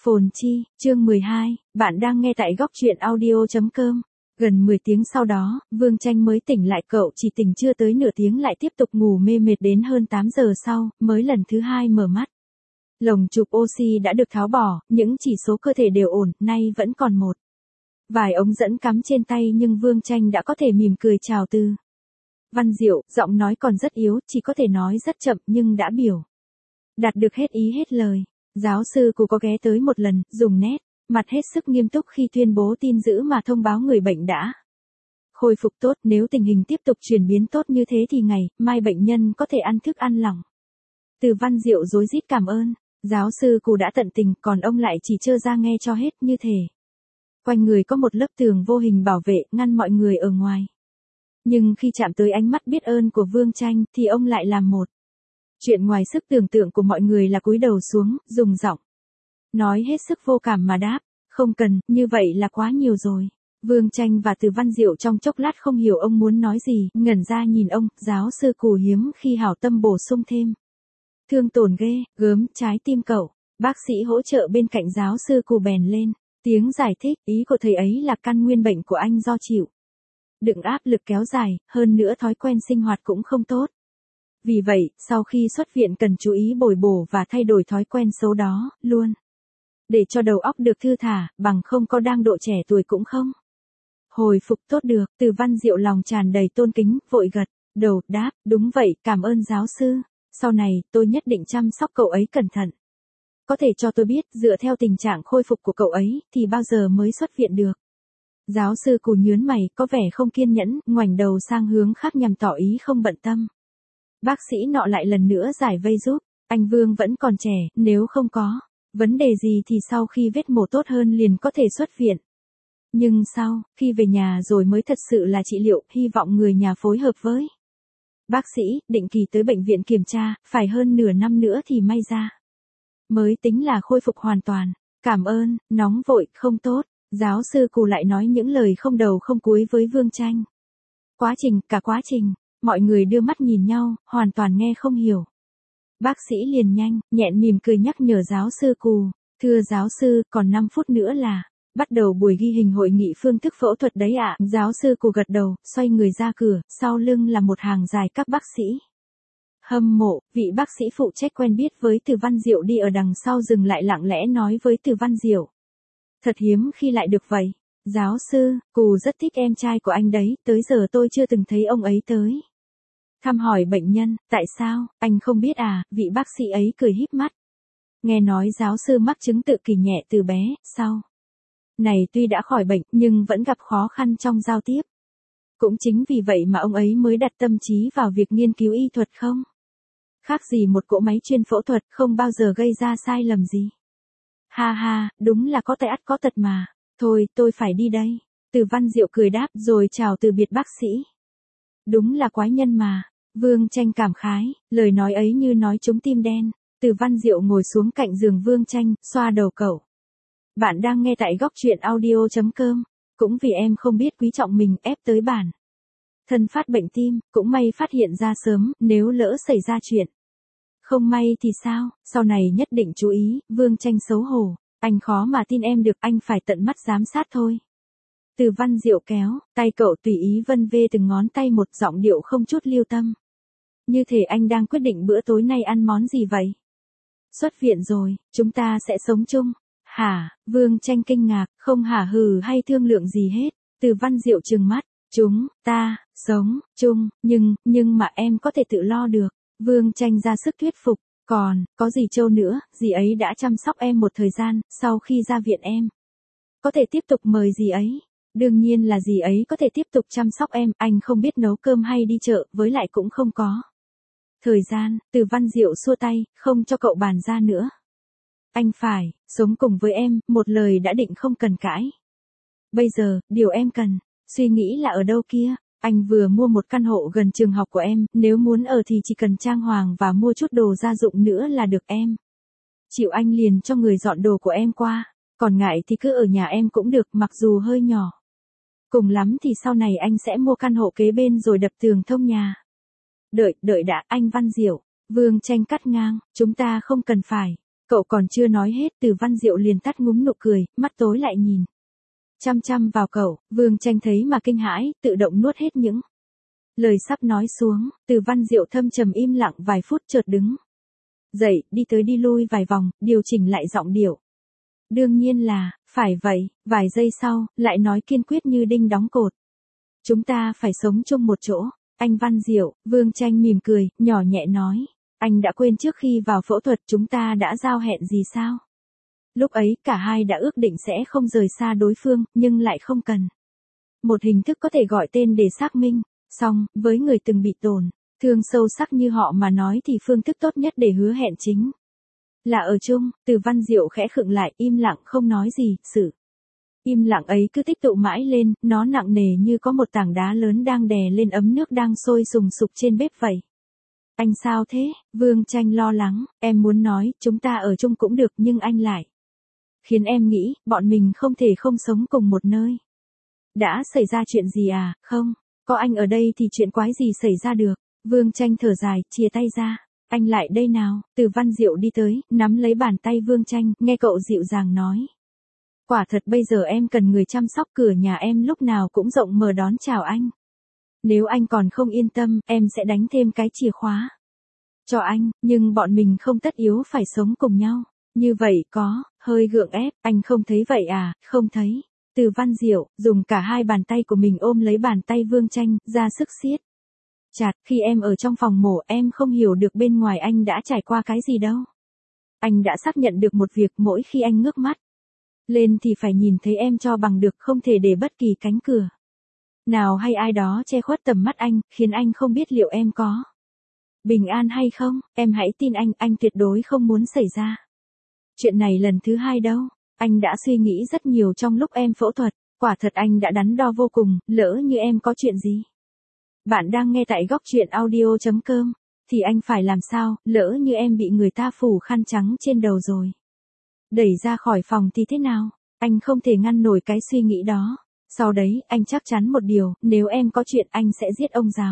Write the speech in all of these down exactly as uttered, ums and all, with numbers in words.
Phồn Chi, chương mười hai, bạn đang nghe tại góc truyện audio chấm com. Gần mười tiếng sau đó, Vương Tranh mới tỉnh lại, cậu chỉ tỉnh chưa tới nửa tiếng lại tiếp tục ngủ mê mệt đến hơn tám giờ sau, mới lần thứ hai mở mắt. Lồng chụp oxy đã được tháo bỏ, những chỉ số cơ thể đều ổn, nay vẫn còn một vài ống dẫn cắm trên tay nhưng Vương Tranh đã có thể mỉm cười chào Từ Văn Diệu, giọng nói còn rất yếu, chỉ có thể nói rất chậm nhưng đã biểu đạt được hết ý hết lời. Giáo sư Cù có ghé tới một lần, dùng nét mặt hết sức nghiêm túc khi tuyên bố tin dữ mà thông báo người bệnh đã khôi phục tốt, nếu tình hình tiếp tục chuyển biến tốt như thế thì ngày mai bệnh nhân có thể ăn thức ăn lỏng. Từ Văn Diệu rối rít cảm ơn. Giáo sư Cù đã tận tình, còn ông lại chỉ trơ ra nghe cho hết, như thể quanh người có một lớp tường vô hình bảo vệ, ngăn mọi người ở ngoài. Nhưng khi chạm tới ánh mắt biết ơn của Vương Tranh, thì ông lại làm một chuyện ngoài sức tưởng tượng của mọi người, là cúi đầu xuống, dùng giọng nói hết sức vô cảm mà đáp, không cần, như vậy là quá nhiều rồi. Vương Tranh và Từ Văn Diệu trong chốc lát không hiểu ông muốn nói gì, ngẩn ra nhìn ông. Giáo sư Cù hiếm khi hảo tâm bổ sung thêm, thương tổn ghê, gớm trái tim cậu. Bác sĩ hỗ trợ bên cạnh giáo sư Cù bèn lên tiếng giải thích, ý của thầy ấy là căn nguyên bệnh của anh do chịu đựng áp lực kéo dài, hơn nữa thói quen sinh hoạt cũng không tốt. Vì vậy, sau khi xuất viện cần chú ý bồi bổ và thay đổi thói quen xấu đó, luôn. Để cho đầu óc được thư thả, bằng không có đang độ trẻ tuổi cũng không hồi phục tốt được. Từ Văn Diệu lòng tràn đầy tôn kính, vội gật đầu, đáp, đúng vậy, cảm ơn giáo sư. Sau này, tôi nhất định chăm sóc cậu ấy cẩn thận. Có thể cho tôi biết, dựa theo tình trạng khôi phục của cậu ấy, thì bao giờ mới xuất viện được? Giáo sư Cù nhớn mày, có vẻ không kiên nhẫn, ngoảnh đầu sang hướng khác nhằm tỏ ý không bận tâm. Bác sĩ nọ lại lần nữa giải vây giúp, anh Vương vẫn còn trẻ, nếu không có vấn đề gì thì sau khi vết mổ tốt hơn liền có thể xuất viện. Nhưng sau, khi về nhà rồi mới thật sự là trị liệu, hy vọng người nhà phối hợp với bác sĩ, định kỳ tới bệnh viện kiểm tra, phải hơn nửa năm nữa thì may ra mới tính là khôi phục hoàn toàn. Cảm ơn, nóng vội, không tốt. Giáo sư Cù lại nói những lời không đầu không cuối với Vương Tranh. Quá trình, cả quá trình, mọi người đưa mắt nhìn nhau, hoàn toàn nghe không hiểu. Bác sĩ liền nhanh, nhẹn mỉm cười nhắc nhở giáo sư Cù, thưa giáo sư, còn năm phút nữa là bắt đầu buổi ghi hình hội nghị phương thức phẫu thuật đấy ạ. Giáo sư Cù gật đầu, xoay người ra cửa, sau lưng là một hàng dài các bác sĩ hâm mộ. Vị bác sĩ phụ trách quen biết với Từ Văn Diệu đi ở đằng sau dừng lại lặng lẽ nói với Từ Văn Diệu, thật hiếm khi lại được vậy. Giáo sư, Cù rất thích em trai của anh đấy, tới giờ tôi chưa từng thấy ông ấy tới thăm hỏi bệnh nhân. Tại sao, anh không biết à? Vị bác sĩ ấy cười híp mắt. Nghe nói giáo sư mắc chứng tự kỷ nhẹ từ bé, sau này tuy đã khỏi bệnh, nhưng vẫn gặp khó khăn trong giao tiếp. Cũng chính vì vậy mà ông ấy mới đặt tâm trí vào việc nghiên cứu y thuật, không khác gì một cỗ máy chuyên phẫu thuật, không bao giờ gây ra sai lầm gì. Ha ha, đúng là có tay ắt có tật mà. Thôi, tôi phải đi đây. Từ Văn Diệu cười đáp rồi chào từ biệt bác sĩ. Đúng là quái nhân mà. Vương Tranh cảm khái, lời nói ấy như nói trúng tim đen. Từ Văn Diệu ngồi xuống cạnh giường Vương Tranh, xoa đầu cậu. Bạn đang nghe tại góc truyện audio chấm com. Cũng vì em không biết quý trọng mình, ép tới bản thân phát bệnh tim, cũng may phát hiện ra sớm, nếu lỡ xảy ra chuyện không may thì sao, sau này nhất định chú ý. Vương Tranh xấu hổ, anh khó mà tin em được, anh phải tận mắt giám sát thôi. Từ Văn Diệu kéo tay cậu tùy ý vân vê từng ngón tay, một giọng điệu không chút lưu tâm. Như thể anh đang quyết định bữa tối nay ăn món gì vậy. Xuất viện rồi, chúng ta sẽ sống chung. Hả? Vương Tranh kinh ngạc, không hả hừ hay thương lượng gì hết. Từ Văn Diệu trừng mắt, chúng ta sống chung, nhưng, nhưng mà em có thể tự lo được. Vương Tranh ra sức thuyết phục, còn, có dì Châu nữa, dì ấy đã chăm sóc em một thời gian, sau khi ra viện em có thể tiếp tục mời dì ấy. Đương nhiên là dì ấy có thể tiếp tục chăm sóc em, anh không biết nấu cơm hay đi chợ, với lại cũng không có thời gian. Từ Văn Diệu xua tay, không cho cậu bàn ra nữa. Anh phải sống cùng với em, một lời đã định không cần cãi. Bây giờ, điều em cần suy nghĩ là ở đâu kia. Anh vừa mua một căn hộ gần trường học của em, nếu muốn ở thì chỉ cần trang hoàng và mua chút đồ gia dụng nữa là được. Em chịu anh liền cho người dọn đồ của em qua, còn ngại thì cứ ở nhà em cũng được, mặc dù hơi nhỏ. Cùng lắm thì sau này anh sẽ mua căn hộ kế bên rồi đập tường thông nhà. Đợi, đợi đã, anh Văn Diệu. Vương Tranh cắt ngang, chúng ta không cần phải Cậu còn chưa nói hết, Từ Văn Diệu liền tắt ngúm nụ cười, mắt tối lại nhìn chăm chăm vào cậu. Vương Tranh thấy mà kinh hãi, tự động nuốt hết những lời sắp nói xuống. Từ Văn Diệu thâm trầm im lặng vài phút chợt đứng dậy, đi tới đi lui vài vòng, điều chỉnh lại giọng điệu. Đương nhiên là, phải vậy. Vài giây sau, lại nói kiên quyết như đinh đóng cột. Chúng ta phải sống chung một chỗ. Anh Văn Diệu. Vương Tranh mỉm cười, nhỏ nhẹ nói. Anh đã quên trước khi vào phẫu thuật chúng ta đã giao hẹn gì sao? Lúc ấy cả hai đã ước định sẽ không rời xa đối phương, nhưng lại không cần một hình thức có thể gọi tên để xác minh. Song, với người từng bị tổn thương sâu sắc như họ mà nói thì phương thức tốt nhất để hứa hẹn chính là ở chung. Từ Văn Diệu khẽ khựng lại, im lặng không nói gì. Sự im lặng ấy cứ tích tụ mãi lên, nó nặng nề như có một tảng đá lớn đang đè lên ấm nước đang sôi sùng sục trên bếp vậy. Anh sao thế? Vương Tranh lo lắng. Em muốn nói, chúng ta ở chung cũng được, nhưng anh lại khiến em nghĩ, bọn mình không thể không sống cùng một nơi. Đã xảy ra chuyện gì à? Không, có anh ở đây thì chuyện quái gì xảy ra được. Vương Tranh thở dài, chia tay ra. Anh lại đây nào. Từ Văn Diệu đi tới, nắm lấy bàn tay Vương Tranh, nghe cậu dịu dàng nói. Quả thật bây giờ em cần người chăm sóc, cửa nhà em lúc nào cũng rộng mở đón chào anh. Nếu anh còn không yên tâm, em sẽ đánh thêm cái chìa khóa cho anh, nhưng bọn mình không tất yếu phải sống cùng nhau. Như vậy có hơi gượng ép, anh không thấy vậy à? Không thấy. Từ Văn Diệu dùng cả hai bàn tay của mình ôm lấy bàn tay Vương Tranh, ra sức siết chặt. Khi em ở trong phòng mổ, em không hiểu được bên ngoài anh đã trải qua cái gì đâu. Anh đã xác nhận được một việc, mỗi khi anh ngước mắt lên thì phải nhìn thấy em cho bằng được, không thể để bất kỳ cánh cửa nào hay ai đó che khuất tầm mắt anh, khiến anh không biết liệu em có bình an hay không. Em hãy tin anh, anh tuyệt đối không muốn xảy ra chuyện này lần thứ hai đâu. Anh đã suy nghĩ rất nhiều trong lúc em phẫu thuật, quả thật anh đã đắn đo vô cùng, lỡ như em có chuyện gì. Bạn đang nghe tại góc truyện audio chấm com, thì anh phải làm sao, lỡ như em bị người ta phủ khăn trắng trên đầu rồi đẩy ra khỏi phòng thì thế nào? Anh không thể ngăn nổi cái suy nghĩ đó. Sau đấy, anh chắc chắn một điều, nếu em có chuyện anh sẽ giết ông giáo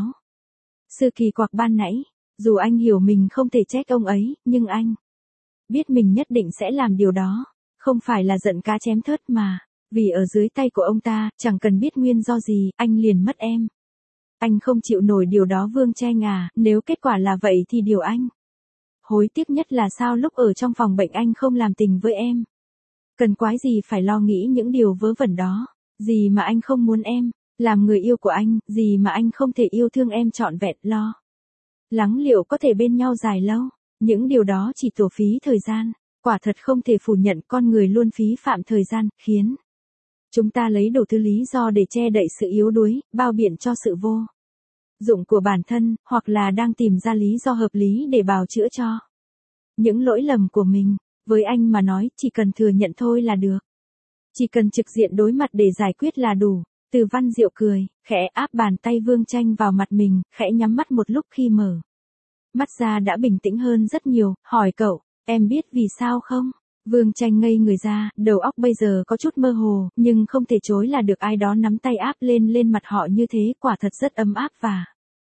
sư Kỳ Quặc ban nãy. Dù anh hiểu mình không thể trách ông ấy, nhưng anh biết mình nhất định sẽ làm điều đó. Không phải là giận cá chém thớt mà, vì ở dưới tay của ông ta, chẳng cần biết nguyên do gì, anh liền mất em. Anh không chịu nổi điều đó Vương Tranh à, nếu kết quả là vậy thì điều anh hối tiếc nhất là sao lúc ở trong phòng bệnh anh không làm tình với em. Cần quái gì phải lo nghĩ những điều vớ vẩn đó. Gì mà anh không muốn em làm người yêu của anh, gì mà anh không thể yêu thương em trọn vẹn, lo lắng liệu có thể bên nhau dài lâu. Những điều đó chỉ tổ phí thời gian. Quả thật không thể phủ nhận con người luôn phí phạm thời gian, khiến chúng ta lấy đủ thứ lý do để che đậy sự yếu đuối, bao biện cho sự vô dụng của bản thân, hoặc là đang tìm ra lý do hợp lý để bào chữa cho những lỗi lầm của mình. Với anh mà nói, chỉ cần thừa nhận thôi là được. Chỉ cần trực diện đối mặt để giải quyết là đủ. Từ Văn Diệu cười, khẽ áp bàn tay Vương Tranh vào mặt mình, khẽ nhắm mắt một lúc, khi mở mắt ra đã bình tĩnh hơn rất nhiều, hỏi cậu, em biết vì sao không? Vương Tranh ngây người ra, đầu óc bây giờ có chút mơ hồ, nhưng không thể chối là được ai đó nắm tay áp lên lên mặt họ như thế, quả thật rất ấm áp và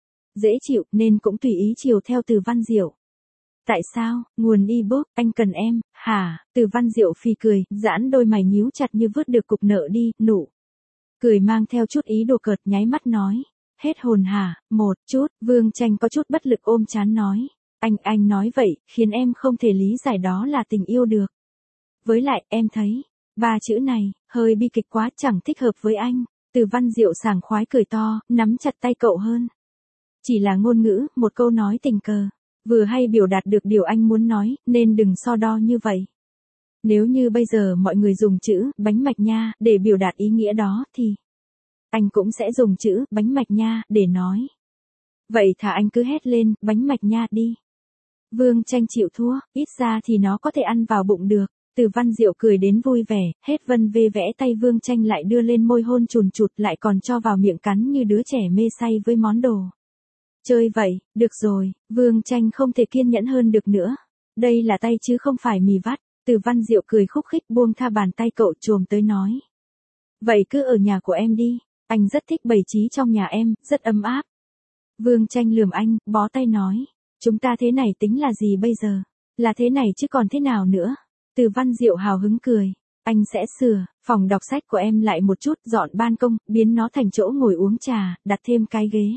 dễ chịu, nên cũng tùy ý chiều theo Từ Văn Diệu. Tại sao? Nguồn ebook, anh cần em, hả? Từ Văn Diệu phì cười, giãn đôi mày nhíu chặt như vớt được cục nợ đi, nụ cười mang theo chút ý đùa cợt, nháy mắt nói. Hết hồn hả? Một chút. Vương Tranh có chút bất lực ôm trán nói. Anh, anh nói vậy, khiến em không thể lý giải đó là tình yêu được. Với lại, em thấy, ba chữ này, hơi bi kịch quá, chẳng thích hợp với anh. Từ Văn Diệu sảng khoái cười to, nắm chặt tay cậu hơn. Chỉ là ngôn ngữ, một câu nói tình cờ, vừa hay biểu đạt được điều anh muốn nói, nên đừng so đo như vậy. Nếu như bây giờ mọi người dùng chữ, bánh mạch nha, để biểu đạt ý nghĩa đó, thì anh cũng sẽ dùng chữ, bánh mạch nha, để nói. Vậy thà anh cứ hét lên, bánh mạch nha đi. Vương Tranh chịu thua, ít ra thì nó có thể ăn vào bụng được. Từ Văn Diệu cười đến vui vẻ, hết vân vê vẽ tay Vương Tranh lại đưa lên môi hôn chùn chụt, lại còn cho vào miệng cắn như đứa trẻ mê say với món đồ chơi vậy. Được rồi, Vương Tranh không thể kiên nhẫn hơn được nữa. Đây là tay chứ không phải mì vắt. Từ Văn Diệu cười khúc khích buông tha bàn tay cậu, chồm tới nói. Vậy cứ ở nhà của em đi, anh rất thích bày trí trong nhà em, rất ấm áp. Vương Tranh lườm anh, bó tay nói. Chúng ta thế này tính là gì bây giờ? Là thế này chứ còn thế nào nữa. Từ Văn Diệu hào hứng cười. Anh sẽ sửa, phòng đọc sách của em lại một chút, dọn ban công, biến nó thành chỗ ngồi uống trà, đặt thêm cái ghế.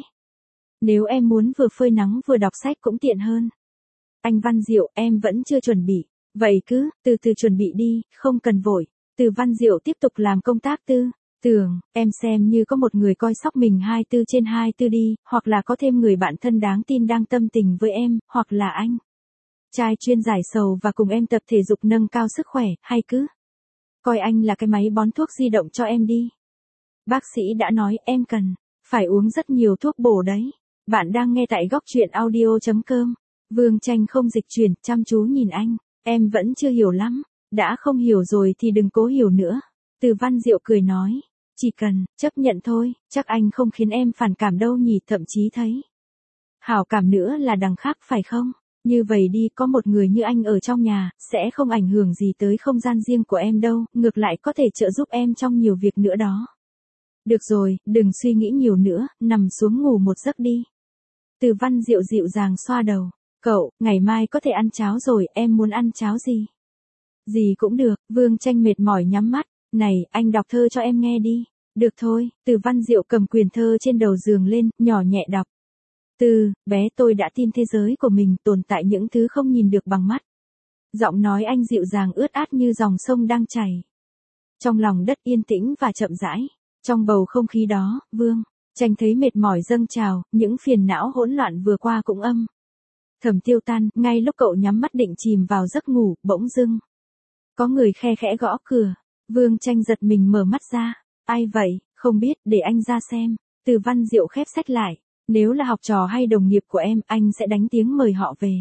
Nếu em muốn vừa phơi nắng vừa đọc sách cũng tiện hơn. Anh Văn Diệu, em vẫn chưa chuẩn bị. Vậy cứ, từ từ chuẩn bị đi, không cần vội. Từ Văn Diệu tiếp tục làm công tác tư. Tưởng, em xem như có một người coi sóc mình hai mươi bốn trên hai mươi bốn đi, hoặc là có thêm người bạn thân đáng tin đang tâm tình với em, hoặc là anh trai chuyên giải sầu và cùng em tập thể dục nâng cao sức khỏe, hay cứ coi anh là cái máy bón thuốc di động cho em đi. Bác sĩ đã nói em cần phải uống rất nhiều thuốc bổ đấy. Bạn đang nghe tại góc truyện audio chấm com. Vương Tranh không dịch chuyển, chăm chú nhìn anh. Em vẫn chưa hiểu lắm. Đã không hiểu rồi thì đừng cố hiểu nữa. Từ Văn Diệu cười nói. Chỉ cần chấp nhận thôi, chắc anh không khiến em phản cảm đâu nhỉ, thậm chí thấy hảo cảm nữa là đằng khác phải không? Như vậy đi, có một người như anh ở trong nhà, sẽ không ảnh hưởng gì tới không gian riêng của em đâu, ngược lại có thể trợ giúp em trong nhiều việc nữa đó. Được rồi, đừng suy nghĩ nhiều nữa, nằm xuống ngủ một giấc đi. Từ Văn Diệu dịu dàng xoa đầu. Cậu, ngày mai có thể ăn cháo rồi, em muốn ăn cháo gì? Gì cũng được. Vương Tranh mệt mỏi nhắm mắt. Này, anh đọc thơ cho em nghe đi. Được thôi. Từ Văn Diệu cầm quyền thơ trên đầu giường lên, nhỏ nhẹ đọc. Từ bé tôi đã tin thế giới của mình tồn tại những thứ không nhìn được bằng mắt. Giọng nói anh dịu dàng ướt át như dòng sông đang chảy. Trong lòng đất yên tĩnh và chậm rãi. Trong bầu không khí đó, Vương Tranh thấy mệt mỏi dâng trào, những phiền não hỗn loạn vừa qua cũng âm thầm tiêu tan. Ngay lúc cậu nhắm mắt định chìm vào giấc ngủ, bỗng dưng có người khe khẽ gõ cửa. Vương Tranh giật mình mở mắt ra. Ai vậy? Không biết, để anh ra xem. Từ Văn Diệu khép sách lại. Nếu là học trò hay đồng nghiệp của em, anh sẽ đánh tiếng mời họ về.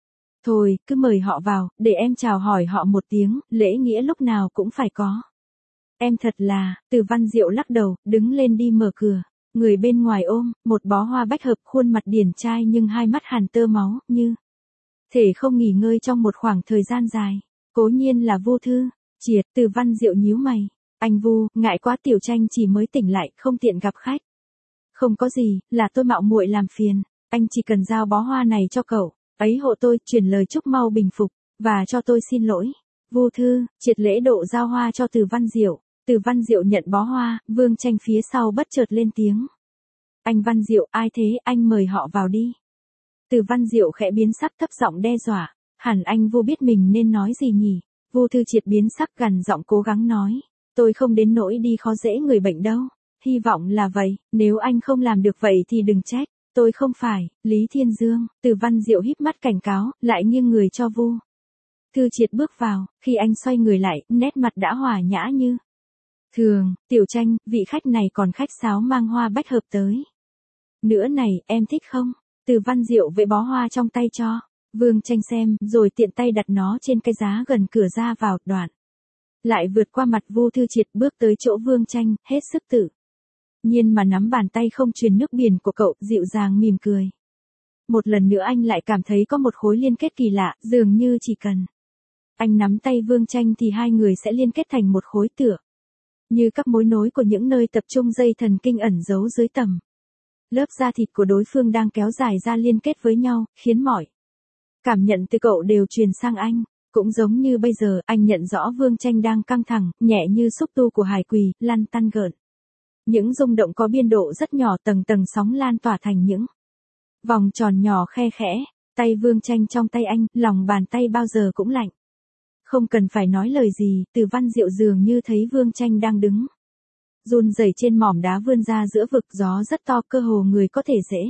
Thôi, cứ mời họ vào, để em chào hỏi họ một tiếng, lễ nghĩa lúc nào cũng phải có. Em thật là, Từ Văn Diệu lắc đầu, đứng lên đi mở cửa. Người bên ngoài ôm, một bó hoa bách hợp, khuôn mặt điển trai nhưng hai mắt hàn tơ máu, như thể không nghỉ ngơi trong một khoảng thời gian dài. Cố nhiên là Vu Thư. Triệt. Từ Văn Diệu nhíu mày. Anh Vu, ngại quá, Tiểu Tranh chỉ mới tỉnh lại, không tiện gặp khách. Không có gì, là tôi mạo muội làm phiền. Anh chỉ cần giao bó hoa này cho cậu, ấy hộ tôi, truyền lời chúc mau bình phục, và cho tôi xin lỗi. Vu Thư, triệt lễ độ giao hoa cho Từ Văn Diệu. Từ Văn Diệu nhận bó hoa, Vương Tranh phía sau bất chợt lên tiếng. Anh Văn Diệu, ai thế, anh mời họ vào đi. Từ Văn Diệu khẽ biến sắc, thấp giọng đe dọa. Hẳn anh Vu biết mình nên nói gì nhỉ? Vu Thư triệt biến sắc, gằn giọng cố gắng nói. Tôi không đến nỗi đi khó dễ người bệnh đâu. Hy vọng là vậy, nếu anh không làm được vậy thì đừng trách. Tôi không phải, Lý Thiên Dương. Từ Văn Diệu híp mắt cảnh cáo, lại nghiêng người cho Vu Thư triệt bước vào. Khi anh xoay người lại, nét mặt đã hòa nhã như thường. Tiểu Tranh, vị khách này còn khách sáo mang hoa bách hợp tới nữa này, em thích không? Từ Văn Diệu vẫy bó hoa trong tay cho Vương Tranh xem, rồi tiện tay đặt nó trên cái giá gần cửa ra vào. Đoạn lại vượt qua mặt Vu Thư triệt, bước tới chỗ Vương Tranh, hết sức tự nhiên mà nắm bàn tay không truyền nước biển của cậu, dịu dàng mỉm cười. Một lần nữa anh lại cảm thấy có một khối liên kết kỳ lạ, dường như chỉ cần anh nắm tay Vương Tranh thì hai người sẽ liên kết thành một khối, tựa như các mối nối của những nơi tập trung dây thần kinh ẩn giấu dưới tầng lớp da thịt của đối phương đang kéo dài ra liên kết với nhau, khiến mọi cảm nhận từ cậu đều truyền sang anh. Cũng giống như bây giờ, anh nhận rõ Vương Tranh đang căng thẳng, nhẹ như xúc tu của hải quỳ, lăn tăn gợn. Những rung động có biên độ rất nhỏ, tầng tầng sóng lan tỏa thành những vòng tròn nhỏ khe khẽ. Tay Vương Tranh trong tay anh, lòng bàn tay bao giờ cũng lạnh. Không cần phải nói lời gì, Từ Văn Diệu dường như thấy Vương Tranh đang đứng run rẩy trên mỏm đá vươn ra giữa vực, gió rất to, cơ hồ người có thể dễ.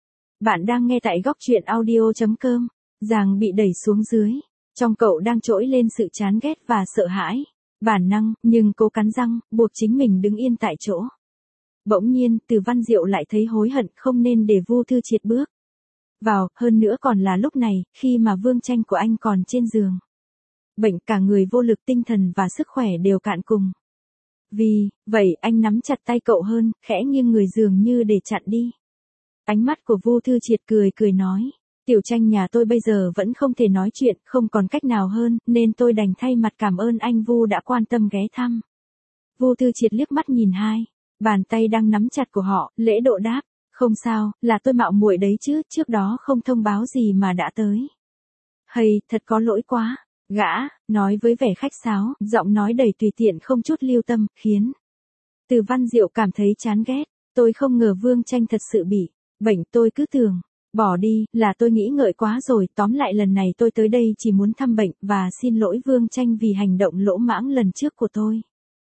Bạn đang nghe tại góc truyện audio chấm com. Giàng bị đẩy xuống dưới. Trong cậu đang trỗi lên sự chán ghét và sợ hãi. Bản năng, nhưng cố cắn răng, buộc chính mình đứng yên tại chỗ. Bỗng nhiên, Từ Văn Diệu lại thấy hối hận không nên để Vu Thư triệt bước vào, hơn nữa còn là lúc này, khi mà Vương Tranh của anh còn trên giường bệnh, cả người vô lực, tinh thần và sức khỏe đều cạn cùng. Vì vậy, anh nắm chặt tay cậu hơn, khẽ nghiêng người dường như để chặn đi ánh mắt của Vu Thư triệt, cười cười nói. Tiểu Tranh nhà tôi bây giờ vẫn không thể nói chuyện, không còn cách nào hơn, nên tôi đành thay mặt cảm ơn anh Vu đã quan tâm ghé thăm. Vu Thư triệt liếc mắt nhìn hai bàn tay đang nắm chặt của họ, lễ độ đáp. Không sao, là tôi mạo muội đấy chứ, trước đó không thông báo gì mà đã tới. Hay, thật có lỗi quá. Gã, nói với vẻ khách sáo, giọng nói đầy tùy tiện không chút lưu tâm, khiến Từ Văn Diệu cảm thấy chán ghét. Tôi không ngờ Vương Tranh thật sự bị bệnh, tôi cứ tưởng, bỏ đi, là tôi nghĩ ngợi quá rồi, tóm lại lần này tôi tới đây chỉ muốn thăm bệnh, và xin lỗi Vương Tranh vì hành động lỗ mãng lần trước của tôi.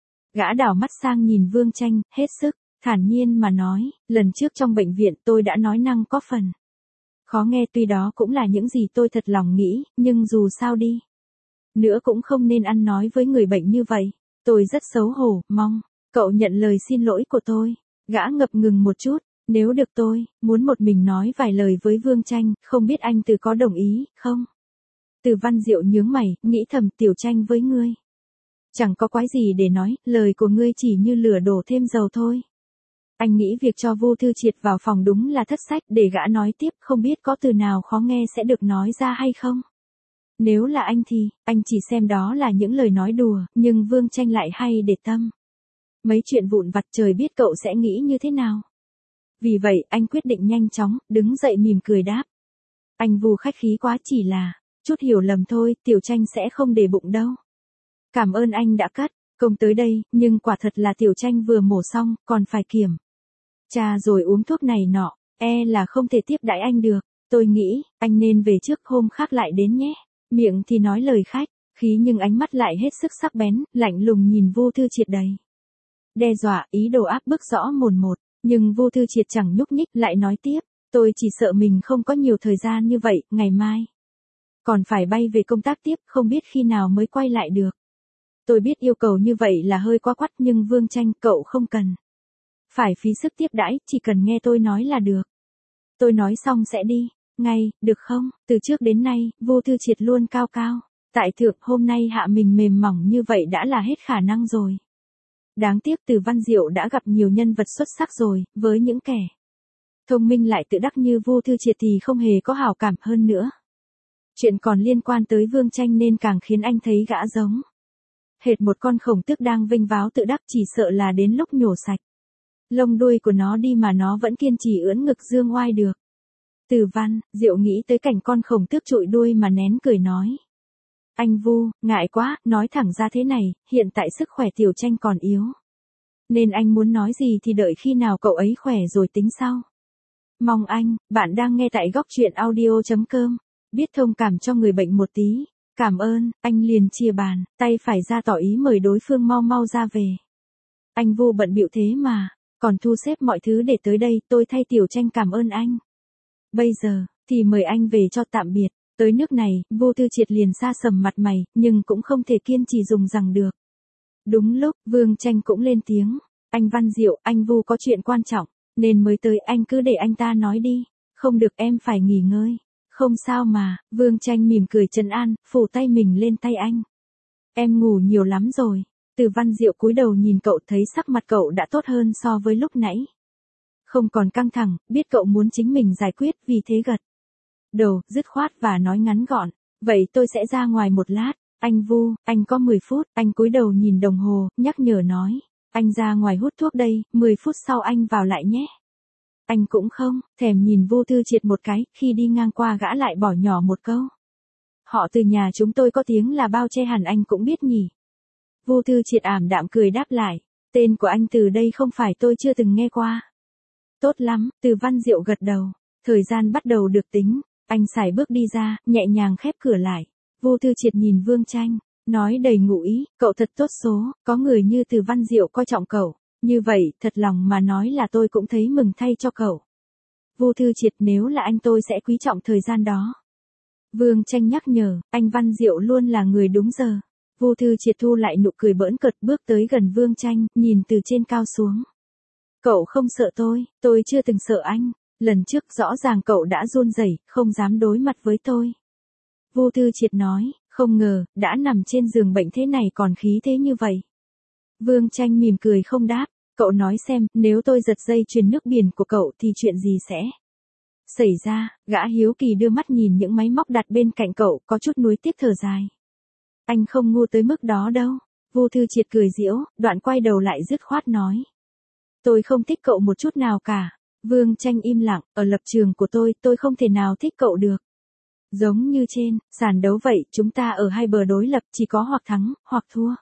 Gã đảo mắt sang nhìn Vương Tranh, hết sức, thản nhiên mà nói, lần trước trong bệnh viện tôi đã nói năng có phần khó nghe, tuy đó cũng là những gì tôi thật lòng nghĩ, nhưng dù sao đi nữa cũng không nên ăn nói với người bệnh như vậy. Tôi rất xấu hổ, mong cậu nhận lời xin lỗi của tôi. Gã ngập ngừng một chút, nếu được tôi muốn một mình nói vài lời với Vương Tranh, không biết anh Từ có đồng ý không? Từ Văn Diệu nhướng mày, nghĩ thầm Tiểu Tranh với ngươi chẳng có quái gì để nói, lời của ngươi chỉ như lửa đổ thêm dầu thôi. Anh nghĩ việc cho Vu Thư Triệt vào phòng đúng là thất sách, để gã nói tiếp, không biết có từ nào khó nghe sẽ được nói ra hay không? Nếu là anh thì, anh chỉ xem đó là những lời nói đùa, nhưng Vương Tranh lại hay để tâm. Mấy chuyện vụn vặt trời biết cậu sẽ nghĩ như thế nào. Vì vậy, anh quyết định nhanh chóng, đứng dậy mỉm cười đáp. Anh Vu khách khí quá, chỉ là chút hiểu lầm thôi, Tiểu Tranh sẽ không để bụng đâu. Cảm ơn anh đã cất công tới đây, nhưng quả thật là Tiểu Tranh vừa mổ xong, còn phải kiểm tra rồi uống thuốc này nọ, e là không thể tiếp đãi anh được. Tôi nghĩ, anh nên về trước, hôm khác lại đến nhé. Miệng thì nói lời khách khí nhưng ánh mắt lại hết sức sắc bén, lạnh lùng nhìn Vu Thư Triệt đầy đe dọa, ý đồ áp bức rõ mồn một. Nhưng Vu Thư Triệt chẳng nhúc nhích, lại nói tiếp, tôi chỉ sợ mình không có nhiều thời gian như vậy, ngày mai còn phải bay về công tác tiếp, không biết khi nào mới quay lại được. Tôi biết yêu cầu như vậy là hơi quá quắt, nhưng Vương Tranh, cậu không cần phải phí sức tiếp đãi, chỉ cần nghe tôi nói là được. Tôi nói xong sẽ đi ngay, được không? Từ trước đến nay, Vu Thư Triệt luôn cao cao tại thượng, hôm nay hạ mình mềm mỏng như vậy đã là hết khả năng rồi. Đáng tiếc Từ Văn Diệu đã gặp nhiều nhân vật xuất sắc rồi, với những kẻ thông minh lại tự đắc như Vu Thư Triệt thì không hề có hảo cảm hơn nữa. Chuyện còn liên quan tới Vương Tranh nên càng khiến anh thấy gã giống hệt một con khổng tước đang vênh váo tự đắc, chỉ sợ là đến lúc nhổ sạch lông đuôi của nó đi mà nó vẫn kiên trì ưỡn ngực dương oai được. Từ Văn Diệu nghĩ tới cảnh con khổng tước trụi đuôi mà nén cười nói. Anh Vu, ngại quá, nói thẳng ra thế này, hiện tại sức khỏe Tiểu Tranh còn yếu. Nên anh muốn nói gì thì đợi khi nào cậu ấy khỏe rồi tính sau. Mong anh, bạn đang nghe tại góc truyện audio.com, biết thông cảm cho người bệnh một tí. Cảm ơn, anh liền chia bàn, tay phải ra tỏ ý mời đối phương mau mau ra về. Anh Vu bận bịu thế mà, còn thu xếp mọi thứ để tới đây, tôi thay Tiểu Tranh cảm ơn anh. Bây giờ, thì mời anh về cho tạm biệt. Tới nước này, Vu Thư Triệt liền sa sầm mặt mày, nhưng cũng không thể kiên trì dùng rằng được. Đúng lúc, Vương Tranh cũng lên tiếng. Anh Văn Diệu, anh Vu có chuyện quan trọng, nên mới tới, anh cứ để anh ta nói đi. Không được, em phải nghỉ ngơi. Không sao mà, Vương Tranh mỉm cười trấn an, phủ tay mình lên tay anh. Em ngủ nhiều lắm rồi. Từ Văn Diệu cúi đầu nhìn cậu, thấy sắc mặt cậu đã tốt hơn so với lúc nãy. Không còn căng thẳng, biết cậu muốn chính mình giải quyết, vì thế gật đầu, dứt khoát và nói ngắn gọn. Vậy tôi sẽ ra ngoài một lát. Anh Vu, anh có mười phút. Anh cúi đầu nhìn đồng hồ, nhắc nhở nói. Anh ra ngoài hút thuốc đây, mười phút sau anh vào lại nhé. Anh cũng không thèm nhìn Vu Thư Triệt một cái, khi đi ngang qua gã lại bỏ nhỏ một câu. Họ Từ nhà chúng tôi có tiếng là bao che, hẳn anh cũng biết nhỉ. Vu Thư Triệt ảm đạm cười đáp lại. Tên của anh Từ đây không phải tôi chưa từng nghe qua. Tốt lắm, Từ Văn Diệu gật đầu. Thời gian bắt đầu được tính. Anh sải bước đi ra, nhẹ nhàng khép cửa lại. Vu Thư Triệt nhìn Vương Tranh, nói đầy ngụ ý, cậu thật tốt số, có người như Từ Văn Diệu coi trọng cậu. Như vậy, thật lòng mà nói là tôi cũng thấy mừng thay cho cậu. Vu Thư Triệt, nếu là anh tôi sẽ quý trọng thời gian đó. Vương Tranh nhắc nhở, anh Văn Diệu luôn là người đúng giờ. Vu Thư Triệt thu lại nụ cười bỡn cợt, bước tới gần Vương Tranh, nhìn từ trên cao xuống. Cậu không sợ tôi, tôi chưa từng sợ anh. Lần trước rõ ràng cậu đã run rẩy, không dám đối mặt với tôi. Vu Thư Triệt nói, không ngờ, đã nằm trên giường bệnh thế này còn khí thế như vậy. Vương Tranh mỉm cười không đáp, cậu nói xem, nếu tôi giật dây chuyền nước biển của cậu thì chuyện gì sẽ xảy ra? Gã hiếu kỳ đưa mắt nhìn những máy móc đặt bên cạnh cậu, có chút nuối tiếc thở dài. Anh không ngu tới mức đó đâu. Vu Thư Triệt cười giễu, đoạn quay đầu lại dứt khoát nói. Tôi không thích cậu một chút nào cả. Vương Tranh im lặng, ở lập trường của tôi, tôi không thể nào thích cậu được. Giống như trên sàn đấu vậy, chúng ta ở hai bờ đối lập, chỉ có hoặc thắng, hoặc thua.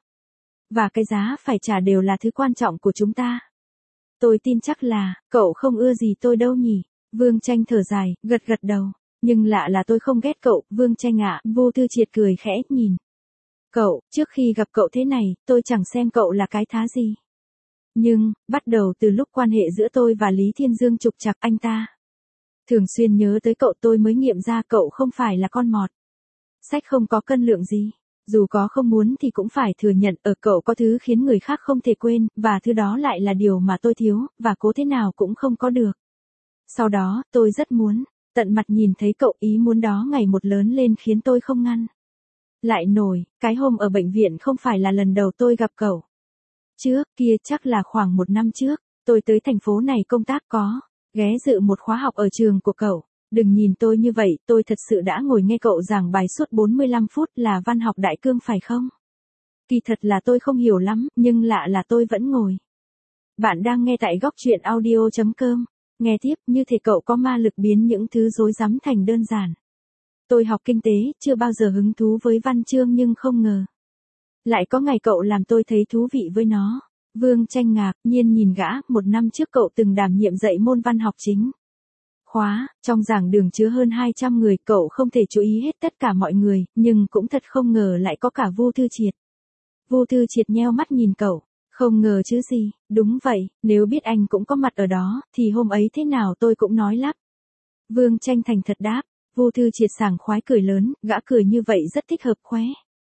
Và cái giá phải trả đều là thứ quan trọng của chúng ta. Tôi tin chắc là, cậu không ưa gì tôi đâu nhỉ? Vương Tranh thở dài, gật gật đầu. Nhưng lạ là tôi không ghét cậu, Vương Tranh ạ, Vô Thư Triệt cười khẽ, nhìn. Cậu, trước khi gặp cậu thế này, tôi chẳng xem cậu là cái thá gì. Nhưng, bắt đầu từ lúc quan hệ giữa tôi và Lý Thiên Dương trục trặc, anh ta thường xuyên nhớ tới cậu, tôi mới nghiệm ra cậu không phải là con mọt sách không có cân lượng gì. Dù có không muốn thì cũng phải thừa nhận ở cậu có thứ khiến người khác không thể quên, và thứ đó lại là điều mà tôi thiếu, và cố thế nào cũng không có được. Sau đó, tôi rất muốn tận mặt nhìn thấy cậu, ý muốn đó ngày một lớn lên khiến tôi không ngăn lại nổi. Cái hôm ở bệnh viện không phải là lần đầu tôi gặp cậu. Trước kia chắc là khoảng một năm trước, tôi tới thành phố này công tác, có ghé dự một khóa học ở trường của cậu. Đừng nhìn tôi như vậy, tôi thật sự đã ngồi nghe cậu giảng bài suốt bốn mươi lăm phút, là văn học đại cương phải không? Kỳ thật là tôi không hiểu lắm, nhưng lạ là tôi vẫn ngồi. Bạn đang nghe tại góc truyện audio chấm com. Nghe tiếp, như thể cậu có ma lực biến những thứ rối rắm thành đơn giản. Tôi học kinh tế, chưa bao giờ hứng thú với văn chương, nhưng không ngờ lại có ngày cậu làm tôi thấy thú vị với nó. Vương Tranh ngạc nhiên nhìn gã, một năm trước cậu từng đảm nhiệm dạy môn văn học chính khóa, trong giảng đường chứa hơn hai trăm người, cậu không thể chú ý hết tất cả mọi người, nhưng cũng thật không ngờ lại có cả Vô Thư Triệt. Vô Thư Triệt nheo mắt nhìn cậu, không ngờ chứ gì, đúng vậy, nếu biết anh cũng có mặt ở đó, thì hôm ấy thế nào tôi cũng nói lắp. Vương Tranh thành thật đáp. Vô Thư Triệt sảng khoái cười lớn, gã cười như vậy rất thích hợp, khóe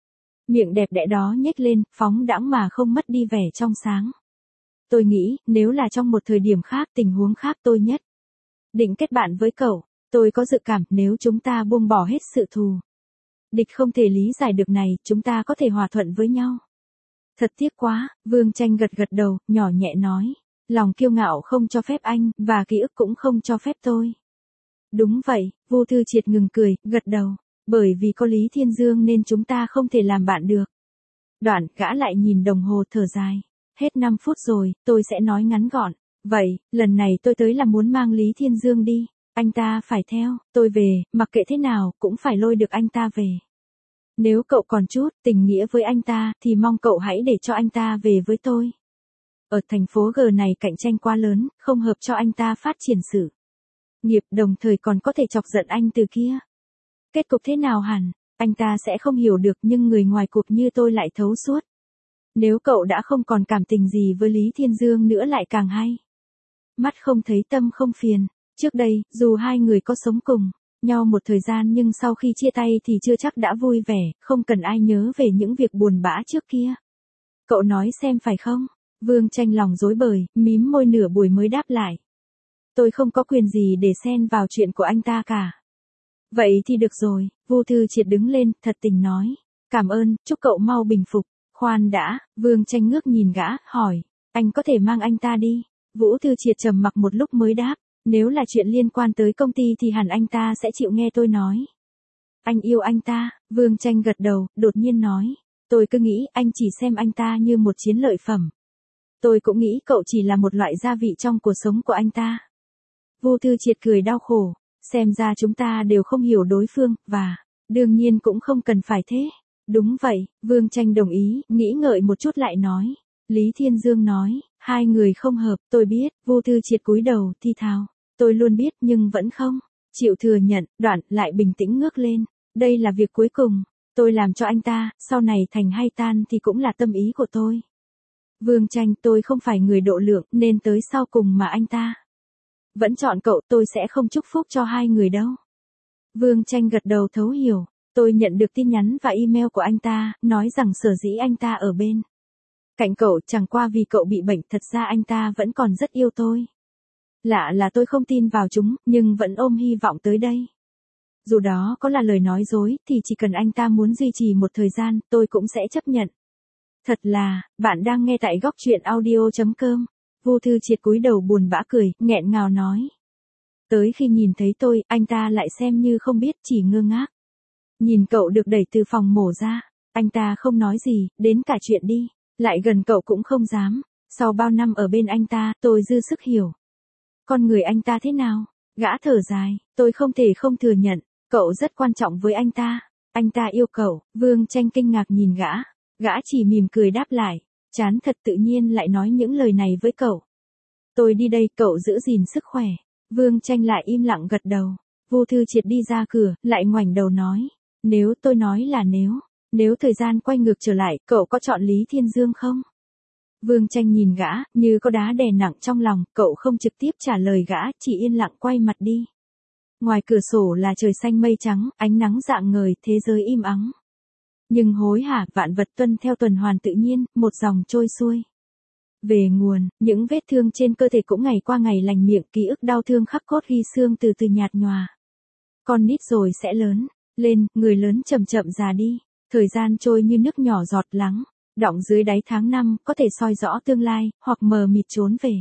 miệng đẹp đẽ đó nhếch lên, phóng đãng mà không mất đi vẻ trong sáng. Tôi nghĩ, nếu là trong một thời điểm khác, tình huống khác, tôi nhất định kết bạn với cậu. Tôi có dự cảm, nếu chúng ta buông bỏ hết sự thù địch không thể lý giải được này, chúng ta có thể hòa thuận với nhau. Thật tiếc quá, Vương Tranh gật gật đầu, nhỏ nhẹ nói. Lòng kiêu ngạo không cho phép anh, và ký ức cũng không cho phép tôi. Đúng vậy, Vô Thư Triệt ngừng cười, gật đầu. Bởi vì có Lý Thiên Dương nên chúng ta không thể làm bạn được. Đoạn, gã lại nhìn đồng hồ thở dài. Hết năm phút rồi, tôi sẽ nói ngắn gọn. Vậy, lần này tôi tới là muốn mang Lý Thiên Dương đi. Anh ta phải theo, tôi về, mặc kệ thế nào, cũng phải lôi được anh ta về. Nếu cậu còn chút tình nghĩa với anh ta, thì mong cậu hãy để cho anh ta về với tôi. Ở thành phố G này cạnh tranh quá lớn, không hợp cho anh ta phát triển sự nghiệp, đồng thời còn có thể chọc giận anh từ kia. Kết cục thế nào hẳn, anh ta sẽ không hiểu được, nhưng người ngoài cuộc như tôi lại thấu suốt. Nếu cậu đã không còn cảm tình gì với Lý Thiên Dương nữa lại càng hay. Mắt không thấy tâm không phiền. Trước đây, dù hai người có sống cùng nhau một thời gian, nhưng sau khi chia tay thì chưa chắc đã vui vẻ, không cần ai nhớ về những việc buồn bã trước kia. Cậu nói xem phải không? Vương Tranh lòng rối bời, mím môi nửa buổi mới đáp lại. Tôi không có quyền gì để xen vào chuyện của anh ta cả. Vậy thì được rồi, Vô Thư Triệt đứng lên, thật tình nói. Cảm ơn, chúc cậu mau bình phục. Khoan đã, Vương Tranh ngước nhìn gã, hỏi. Anh có thể mang anh ta đi. Vũ Thư Triệt trầm mặc một lúc mới đáp. Nếu là chuyện liên quan tới công ty thì hẳn anh ta sẽ chịu nghe tôi nói. Anh yêu anh ta, Vương Tranh gật đầu, đột nhiên nói. Tôi cứ nghĩ anh chỉ xem anh ta như một chiến lợi phẩm. Tôi cũng nghĩ cậu chỉ là một loại gia vị trong cuộc sống của anh ta. Vô Thư Triệt cười đau khổ. Xem ra chúng ta đều không hiểu đối phương, và đương nhiên cũng không cần phải thế. Đúng vậy, Vương Tranh đồng ý, nghĩ ngợi một chút lại nói. Lý Thiên Dương nói, hai người không hợp, tôi biết. Vô Thư Triệt cúi đầu, thi thào. Tôi luôn biết, nhưng vẫn không chịu thừa nhận. Đoạn, lại bình tĩnh ngước lên. Đây là việc cuối cùng tôi làm cho anh ta, sau này thành hay tan thì cũng là tâm ý của tôi. Vương Tranh, tôi không phải người độ lượng, nên tới sau cùng mà anh ta vẫn chọn cậu, tôi sẽ không chúc phúc cho hai người đâu. Vương Tranh gật đầu thấu hiểu. Tôi nhận được tin nhắn và email của anh ta, nói rằng sở dĩ anh ta ở bên cạnh cậu chẳng qua vì cậu bị bệnh, thật ra anh ta vẫn còn rất yêu tôi. Lạ là tôi không tin vào chúng, nhưng vẫn ôm hy vọng tới đây. Dù đó có là lời nói dối, thì chỉ cần anh ta muốn duy trì một thời gian, tôi cũng sẽ chấp nhận. Thật là, bạn đang nghe tại góc truyện audio chấm com. Vô Thư Triệt cúi đầu buồn bã cười, nghẹn ngào nói. Tới khi nhìn thấy tôi, anh ta lại xem như không biết, chỉ ngơ ngác. Nhìn cậu được đẩy từ phòng mổ ra, anh ta không nói gì, đến cả chuyện đi lại gần cậu cũng không dám. Sau bao năm ở bên anh ta, tôi dư sức hiểu con người anh ta thế nào. Gã thở dài, tôi không thể không thừa nhận, cậu rất quan trọng với anh ta. Anh ta yêu cậu. Vương Tranh kinh ngạc nhìn gã. Gã chỉ mỉm cười đáp lại. Chán thật tự nhiên lại nói những lời này với cậu. Tôi đi đây, cậu giữ gìn sức khỏe. Vương Tranh lại im lặng gật đầu. Vu Thư Triệt đi ra cửa, lại ngoảnh đầu nói. Nếu tôi nói là nếu. Nếu thời gian quay ngược trở lại, cậu có chọn Lý Thiên Dương không? Vương Tranh nhìn gã, như có đá đè nặng trong lòng, cậu không trực tiếp trả lời gã, chỉ yên lặng quay mặt đi. Ngoài cửa sổ là trời xanh mây trắng, ánh nắng rạng ngời, thế giới im ắng. Nhưng hối hả, vạn vật tuân theo tuần hoàn tự nhiên, một dòng trôi xuôi. Về nguồn, những vết thương trên cơ thể cũng ngày qua ngày lành miệng, ký ức đau thương khắc cốt ghi xương từ từ nhạt nhòa. Con nít rồi sẽ lớn lên, người lớn chậm chậm già đi. Thời gian trôi như nước nhỏ giọt lắng, đọng dưới đáy tháng năm, có thể soi rõ tương lai, hoặc mờ mịt trốn về.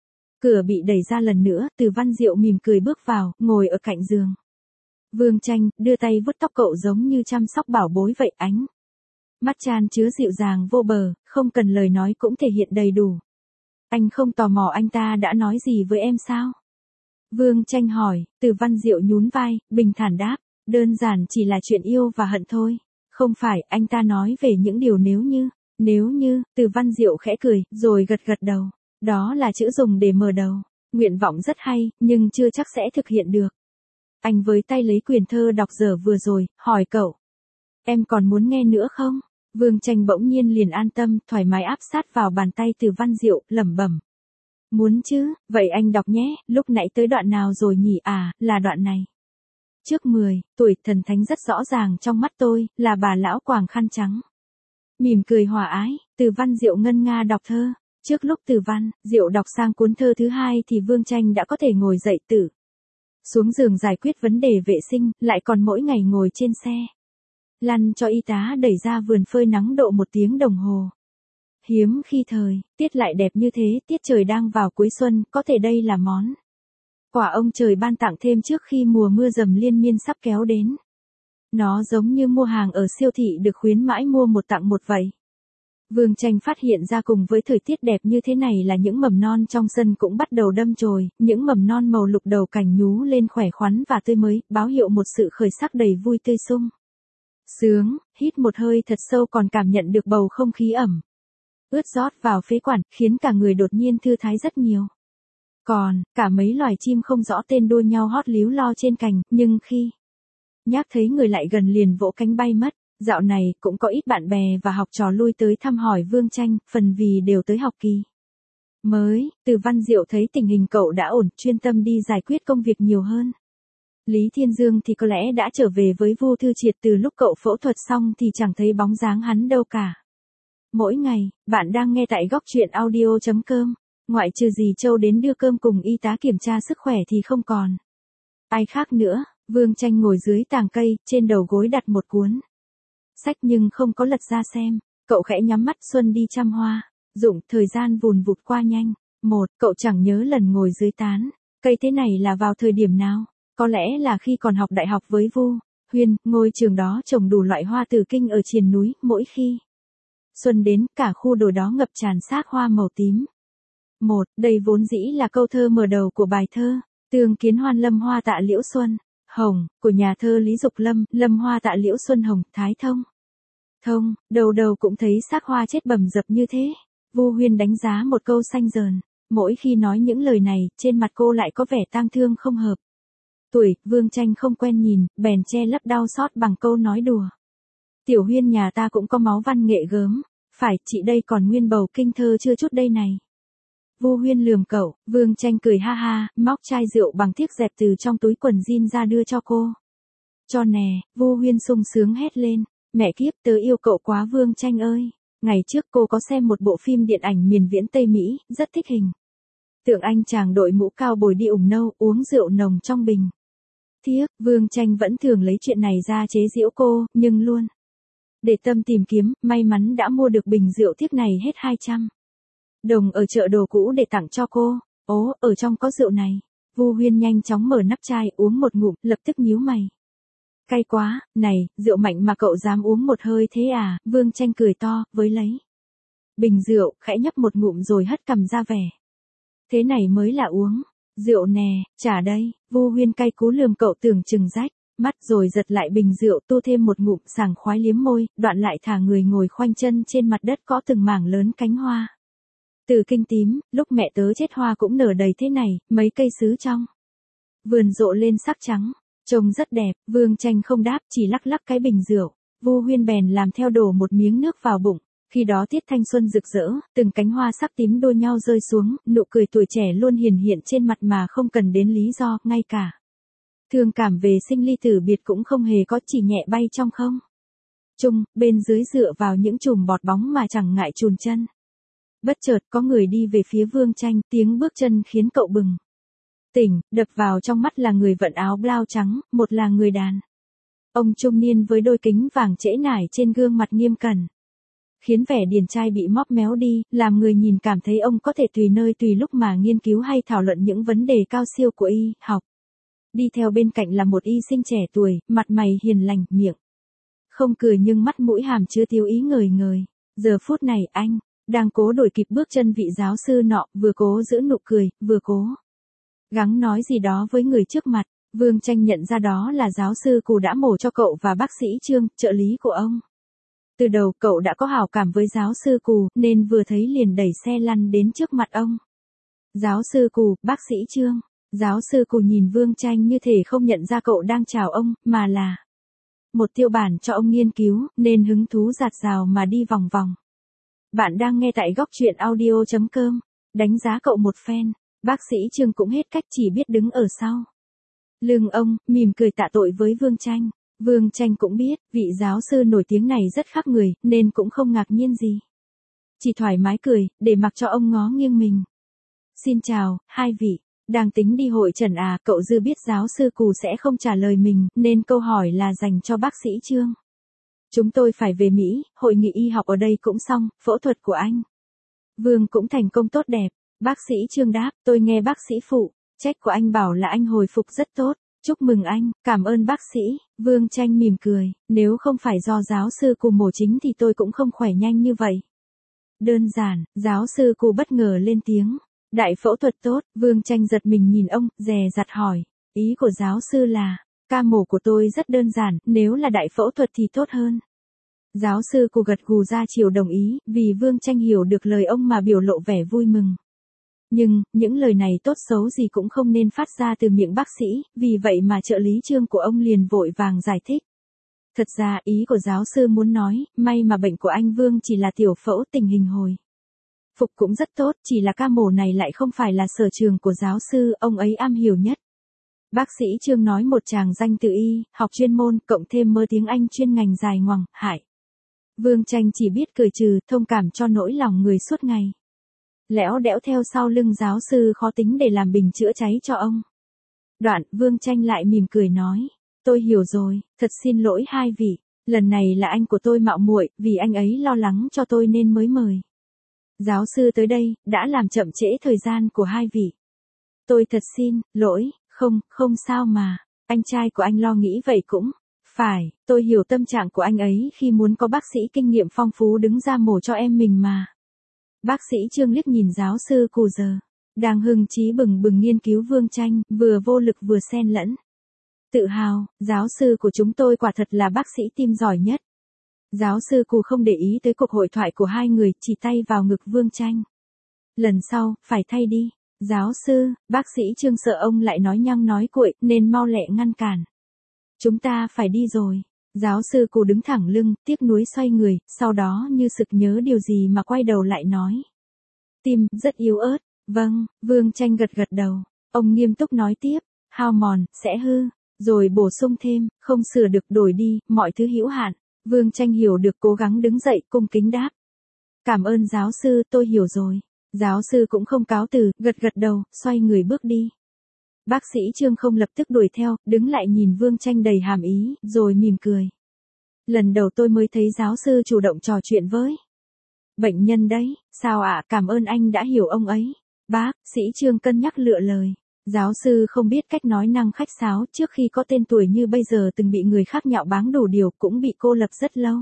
Cửa bị đẩy ra lần nữa, Từ Văn Diệu mỉm cười bước vào, ngồi ở cạnh giường. Vương Tranh, đưa tay vuốt tóc cậu giống như chăm sóc bảo bối vậy. Ánh mắt chan chứa dịu dàng vô bờ, không cần lời nói cũng thể hiện đầy đủ. Anh không tò mò anh ta đã nói gì với em sao? Vương Tranh hỏi. Từ Văn Diệu nhún vai, bình thản đáp. Đơn giản chỉ là chuyện yêu và hận thôi. Không phải, anh ta nói về những điều nếu như. Nếu như, Từ Văn Diệu khẽ cười, rồi gật gật đầu. Đó là chữ dùng để mở đầu. Nguyện vọng rất hay, nhưng chưa chắc sẽ thực hiện được. Anh với tay lấy quyển thơ đọc dở vừa rồi, hỏi cậu. Em còn muốn nghe nữa không? Vương Tranh bỗng nhiên liền an tâm, thoải mái áp sát vào bàn tay Từ Văn Diệu, lẩm bẩm. Muốn chứ, vậy anh đọc nhé, lúc nãy tới đoạn nào rồi nhỉ? À, là đoạn này. Trước mười tuổi, thần thánh rất rõ ràng trong mắt tôi, là bà lão quàng khăn trắng. Mỉm cười hòa ái, Từ Văn Diệu ngân nga đọc thơ. Trước lúc Từ Văn Diệu đọc sang cuốn thơ thứ hai thì Vương Tranh đã có thể ngồi dậy tự xuống giường giải quyết vấn đề vệ sinh, lại còn mỗi ngày ngồi trên xe lăn cho y tá đẩy ra vườn phơi nắng độ một tiếng đồng hồ. Hiếm khi thời tiết lại đẹp như thế, tiết trời đang vào cuối xuân, có thể đây là món quà ông trời ban tặng thêm trước khi mùa mưa dầm liên miên sắp kéo đến. Nó giống như mua hàng ở siêu thị được khuyến mãi mua một tặng một vậy. Vương Tranh phát hiện ra cùng với thời tiết đẹp như thế này là những mầm non trong sân cũng bắt đầu đâm chồi, những mầm non màu lục đầu cành nhú lên khỏe khoắn và tươi mới, báo hiệu một sự khởi sắc đầy vui tươi sung sướng. Hít một hơi thật sâu còn cảm nhận được bầu không khí ẩm ướt rót vào phế quản, khiến cả người đột nhiên thư thái rất nhiều. Còn, cả mấy loài chim không rõ tên đua nhau hót líu lo trên cành, nhưng khi nhác thấy người lại gần liền vỗ cánh bay mất. Dạo này, cũng có ít bạn bè và học trò lui tới thăm hỏi Vương Tranh, phần vì đều tới học kỳ mới. Từ Văn Diệu thấy tình hình cậu đã ổn, chuyên tâm đi giải quyết công việc nhiều hơn. Lý Thiên Dương thì có lẽ đã trở về với Vu Thư Triệt, từ lúc cậu phẫu thuật xong thì chẳng thấy bóng dáng hắn đâu cả. Mỗi ngày, bạn đang nghe tại góc truyện audio chấm com. Ngoại trừ dì Châu đến đưa cơm cùng y tá kiểm tra sức khỏe thì không còn ai khác nữa. Vương Tranh ngồi dưới tàng cây, trên đầu gối đặt một cuốn sách nhưng không có lật ra xem. Cậu khẽ nhắm mắt, xuân đi chăm hoa rụng, thời gian vùn vụt qua nhanh. Một, cậu chẳng nhớ lần ngồi dưới tán cây thế này là vào thời điểm nào. Có lẽ là khi còn học đại học với Vu Huyên, ngôi trường đó trồng đủ loại hoa tử kinh ở triền núi, mỗi khi xuân đến, cả khu đồi đó ngập tràn xác hoa màu tím. Một, đây vốn dĩ là câu thơ mở đầu của bài thơ Tương Kiến Hoan Lâm Hoa Tạ Liễu Xuân Hồng, của nhà thơ Lý Dục Lâm. Lâm hoa tạ liễu xuân hồng, Thái Thông. Thông, đầu đầu cũng thấy xác hoa chết bầm dập như thế. Vu Huyên đánh giá một câu xanh dờn. Mỗi khi nói những lời này, trên mặt cô lại có vẻ tang thương không hợp tuổi. Vương Tranh không quen nhìn, bèn che lấp đau xót bằng câu nói đùa. Tiểu Huyên nhà ta cũng có máu văn nghệ gớm. Phải, chị đây còn nguyên bầu kinh thơ chưa chút đây này. Vu Huyên lườm cậu. Vương Tranh cười ha ha, móc chai rượu bằng thiếc dẹp từ trong túi quần jean ra đưa cho cô. Cho nè. Vu Huyên sung sướng hét lên. Mẹ kiếp, tớ yêu cậu quá Vương Tranh ơi. Ngày trước cô có xem một bộ phim điện ảnh miền viễn Tây Mỹ, rất thích hình tượng anh chàng đội mũ cao bồi đi ủng nâu, uống rượu nồng trong bình thiếc. Vương Tranh vẫn thường lấy chuyện này ra chế giễu cô, nhưng luôn để tâm tìm kiếm, may mắn đã mua được bình rượu thiếc này hết hai trăm đồng ở chợ đồ cũ để tặng cho cô. Ố, ở trong có rượu này. Vu Huyên nhanh chóng mở nắp chai, uống một ngụm, lập tức nhíu mày. Cay quá, này, rượu mạnh mà cậu dám uống một hơi thế à? Vương Tranh cười to, với lấy bình rượu, khẽ nhấp một ngụm rồi hất cằm ra vẻ. Thế này mới là uống rượu nè, trả đây. Vu Huyên cay cú lườm cậu tưởng chừng rách mắt rồi giật lại bình rượu tu thêm một ngụm sảng khoái liếm môi, đoạn lại thả người ngồi khoanh chân trên mặt đất có từng mảng lớn cánh hoa. Từ kinh tím, lúc mẹ tớ chết hoa cũng nở đầy thế này, mấy cây sứ trong vườn rộ lên sắc trắng, trông rất đẹp. Vương Tranh không đáp, chỉ lắc lắc cái bình rượu. Vu Huyên bèn làm theo đổ một miếng nước vào bụng. Khi đó tiết thanh xuân rực rỡ, từng cánh hoa sắc tím đua nhau rơi xuống, nụ cười tuổi trẻ luôn hiển hiện trên mặt mà không cần đến lý do, ngay cả thương cảm về sinh ly tử biệt cũng không hề có, chỉ nhẹ bay trong không trung, bên dưới dựa vào những chùm bọt bóng mà chẳng ngại chùn chân. Bất chợt có người đi về phía Vương Tranh, tiếng bước chân khiến cậu bừng tỉnh, đập vào trong mắt là người vận áo blau trắng, một là người đàn ông trung niên với đôi kính vàng trễ nải trên gương mặt nghiêm cẩn, khiến vẻ điển trai bị móp méo đi, làm người nhìn cảm thấy ông có thể tùy nơi tùy lúc mà nghiên cứu hay thảo luận những vấn đề cao siêu của y học. Đi theo bên cạnh là một y sinh trẻ tuổi, mặt mày hiền lành, miệng không cười nhưng mắt mũi hàm chứa tiêu ý ngời ngời. Giờ phút này anh đang cố đuổi kịp bước chân vị giáo sư nọ, vừa cố giữ nụ cười, vừa cố gắng nói gì đó với người trước mặt. Vương Tranh nhận ra đó là giáo sư Cù đã mổ cho cậu và bác sĩ Trương, trợ lý của ông. Từ đầu cậu đã có hảo cảm với giáo sư Cù, nên vừa thấy liền đẩy xe lăn đến trước mặt ông. Giáo sư Cù, bác sĩ Trương. Giáo sư Cù nhìn Vương Tranh như thể không nhận ra cậu đang chào ông, mà là một tiêu bản cho ông nghiên cứu, nên hứng thú dạt dào mà đi vòng vòng. Bạn đang nghe tại góc truyện audio chấm com. Đánh giá cậu một phen, bác sĩ Trương cũng hết cách, chỉ biết đứng ở sau lưng ông, mỉm cười tạ tội với Vương Tranh. Vương Tranh cũng biết, vị giáo sư nổi tiếng này rất khác người, nên cũng không ngạc nhiên gì. Chỉ thoải mái cười, để mặc cho ông ngó nghiêng mình. Xin chào, hai vị, đang tính đi hội trần à, cậu dư biết giáo sư Cù sẽ không trả lời mình, nên câu hỏi là dành cho bác sĩ Trương. Chúng tôi phải về Mỹ, hội nghị y học ở đây cũng xong, phẫu thuật của anh Vương cũng thành công tốt đẹp. Bác sĩ Trương đáp, tôi nghe bác sĩ phụ trách của anh bảo là anh hồi phục rất tốt. Chúc mừng anh, cảm ơn bác sĩ. Vương Tranh mỉm cười, nếu không phải do giáo sư Cù mổ chính thì tôi cũng không khỏe nhanh như vậy. Đơn giản, giáo sư Cù bất ngờ lên tiếng. Đại phẫu thuật tốt. Vương Tranh giật mình nhìn ông, dè dặt hỏi. Ý của giáo sư là, ca mổ của tôi rất đơn giản, nếu là đại phẫu thuật thì tốt hơn. Giáo sư Cù gật gù ra chiều đồng ý, vì Vương Tranh hiểu được lời ông mà biểu lộ vẻ vui mừng. Nhưng, những lời này tốt xấu gì cũng không nên phát ra từ miệng bác sĩ, vì vậy mà trợ lý Trương của ông liền vội vàng giải thích. Thật ra ý của giáo sư muốn nói, may mà bệnh của anh Vương chỉ là tiểu phẫu, tình hình hồi phục cũng rất tốt, chỉ là ca mổ này lại không phải là sở trường của giáo sư, ông ấy am hiểu nhất. Bác sĩ Trương nói một tràng danh từ y, học chuyên môn, cộng thêm mơ tiếng Anh chuyên ngành dài ngoằng, hại. Vương Tranh chỉ biết cười trừ, thông cảm cho nỗi lòng người suốt ngày lẽo đẽo theo sau lưng giáo sư khó tính để làm bình chữa cháy cho ông. Đoạn, Vương Tranh lại mỉm cười nói, tôi hiểu rồi, thật xin lỗi hai vị, lần này là anh của tôi mạo muội, vì anh ấy lo lắng cho tôi nên mới mời giáo sư tới đây, đã làm chậm trễ thời gian của hai vị. Tôi thật xin lỗi. Không, không sao mà, anh trai của anh lo nghĩ vậy cũng phải, tôi hiểu tâm trạng của anh ấy khi muốn có bác sĩ kinh nghiệm phong phú đứng ra mổ cho em mình mà. Bác sĩ Trương liếc nhìn giáo sư Cù giờ đang hưng trí bừng bừng nghiên cứu Vương Tranh, vừa vô lực vừa xen lẫn tự hào, giáo sư của chúng tôi quả thật là bác sĩ tim giỏi nhất. Giáo sư Cù không để ý tới cuộc hội thoại của hai người, chỉ tay vào ngực Vương Tranh. Lần sau, phải thay đi. Giáo sư, bác sĩ Trương sợ ông lại nói nhăng nói cuội, nên mau lẹ ngăn cản. Chúng ta phải đi rồi. Giáo sư Cù đứng thẳng lưng, tiếc nuối xoay người, sau đó như sực nhớ điều gì mà quay đầu lại nói. Tim, rất yếu ớt. Vâng, Vương Tranh gật gật đầu. Ông nghiêm túc nói tiếp, hao mòn, sẽ hư. Rồi bổ sung thêm, không sửa được đổi đi, mọi thứ hữu hạn. Vương Tranh hiểu được cố gắng đứng dậy, cung kính đáp. Cảm ơn giáo sư, tôi hiểu rồi. Giáo sư cũng không cáo từ, gật gật đầu, xoay người bước đi. Bác sĩ Trương không lập tức đuổi theo, đứng lại nhìn Vương Tranh đầy hàm ý, rồi mỉm cười. Lần đầu tôi mới thấy giáo sư chủ động trò chuyện với bệnh nhân đấy. Sao ạ, cảm ơn anh đã hiểu ông ấy. Bác sĩ Trương cân nhắc lựa lời. Giáo sư không biết cách nói năng khách sáo, trước khi có tên tuổi như bây giờ từng bị người khác nhạo báng đủ điều, cũng bị cô lập rất lâu.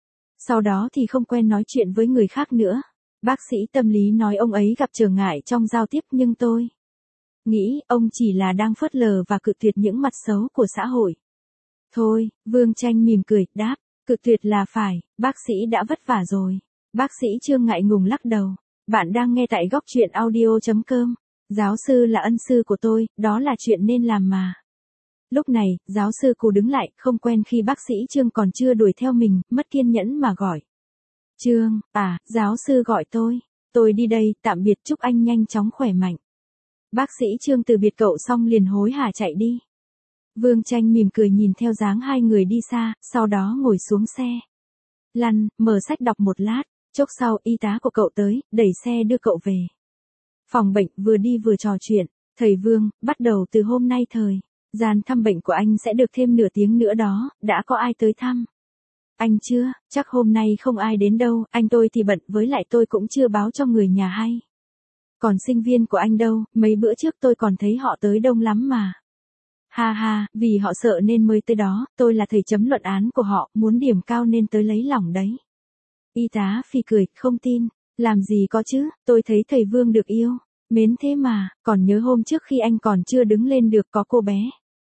Sau đó thì không quen nói chuyện với người khác nữa. Bác sĩ tâm lý nói ông ấy gặp trở ngại trong giao tiếp, nhưng tôi nghĩ ông chỉ là đang phớt lờ và cự tuyệt những mặt xấu của xã hội. Thôi, Vương Tranh mỉm cười, đáp, cự tuyệt là phải, bác sĩ đã vất vả rồi. Bác sĩ Trương ngại ngùng lắc đầu. Bạn đang nghe tại góc truyện audio.com. Giáo sư là ân sư của tôi, đó là chuyện nên làm mà. Lúc này, giáo sư Cù đứng lại, không quen khi bác sĩ Trương còn chưa đuổi theo mình, mất kiên nhẫn mà gọi. Trương, à, giáo sư gọi tôi. Tôi đi đây, tạm biệt, chúc anh nhanh chóng khỏe mạnh. Bác sĩ Trương từ biệt cậu xong liền hối hả chạy đi. Vương Tranh mỉm cười nhìn theo dáng hai người đi xa, sau đó ngồi xuống xe. Lăn, mở sách đọc một lát, chốc sau y tá của cậu tới, đẩy xe đưa cậu về. Phòng bệnh vừa đi vừa trò chuyện, thầy Vương, bắt đầu từ hôm nay thời gian thăm bệnh của anh sẽ được thêm nửa tiếng nữa đó, đã có ai tới thăm? Anh chưa, chắc hôm nay không ai đến đâu, anh tôi thì bận với lại tôi cũng chưa báo cho người nhà hay. Còn sinh viên của anh đâu, mấy bữa trước tôi còn thấy họ tới đông lắm mà. Ha ha, vì họ sợ nên mới tới đó, tôi là thầy chấm luận án của họ, muốn điểm cao nên tới lấy lòng đấy. Y tá phì cười, không tin, làm gì có chứ, tôi thấy thầy Vương được yêu, mến thế mà, còn nhớ hôm trước khi anh còn chưa đứng lên được có cô bé.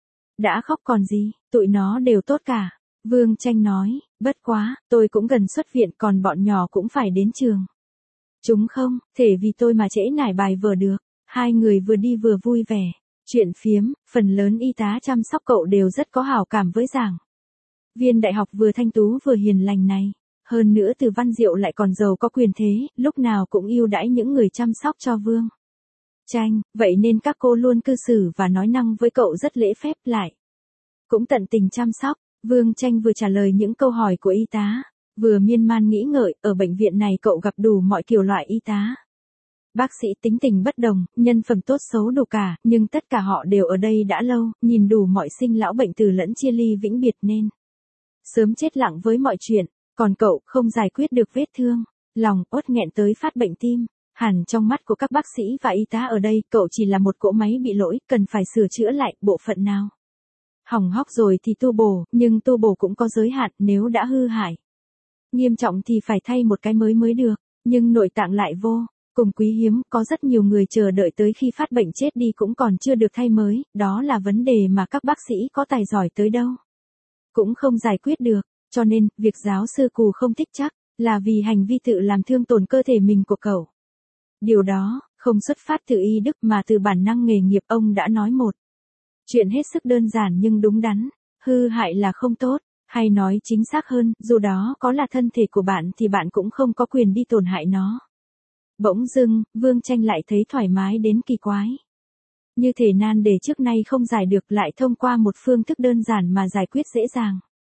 Đã khóc còn gì, tụi nó đều tốt cả. Vương Tranh nói, bất quá, tôi cũng gần xuất viện còn bọn nhỏ cũng phải đến trường. Chúng không, thể vì tôi mà trễ nải bài vở được. Hai người vừa đi vừa vui vẻ. Chuyện phiếm, phần lớn y tá chăm sóc cậu đều rất có hảo cảm với giảng viên đại học vừa thanh tú vừa hiền lành này. Hơn nữa Từ Văn Diệu lại còn giàu có quyền thế, lúc nào cũng ưu đãi những người chăm sóc cho Vương Tranh, vậy nên các cô luôn cư xử và nói năng với cậu rất lễ phép lại. Cũng tận tình chăm sóc. Vương Tranh vừa trả lời những câu hỏi của y tá, vừa miên man nghĩ ngợi, ở bệnh viện này cậu gặp đủ mọi kiểu loại y tá. Bác sĩ tính tình bất đồng, nhân phẩm tốt xấu đủ cả, nhưng tất cả họ đều ở đây đã lâu, nhìn đủ mọi sinh lão bệnh tử lẫn chia ly vĩnh biệt nên sớm chết lặng với mọi chuyện, còn cậu không giải quyết được vết thương, lòng uất nghẹn tới phát bệnh tim. Hẳn trong mắt của các bác sĩ và y tá ở đây, cậu chỉ là một cỗ máy bị lỗi, cần phải sửa chữa lại bộ phận nào. Hỏng hóc rồi thì tu bổ, nhưng tu bổ cũng có giới hạn, nếu đã hư hại nghiêm trọng thì phải thay một cái mới mới được, nhưng nội tạng lại vô cùng quý hiếm, có rất nhiều người chờ đợi tới khi phát bệnh chết đi cũng còn chưa được thay mới, đó là vấn đề mà các bác sĩ có tài giỏi tới đâu cũng không giải quyết được, cho nên, việc giáo sư Cù không thích chắc là vì hành vi tự làm thương tổn cơ thể mình của cậu. Điều đó không xuất phát từ y đức mà từ bản năng nghề nghiệp. Ông đã nói một chuyện hết sức đơn giản nhưng đúng đắn, hư hại là không tốt, hay nói chính xác hơn, dù đó có là thân thể của bạn thì bạn cũng không có quyền đi tổn hại nó. Bỗng dưng, Vương Tranh lại thấy thoải mái đến kỳ quái. Như thể nan đề trước nay không giải được lại thông qua một phương thức đơn giản mà giải quyết dễ dàng.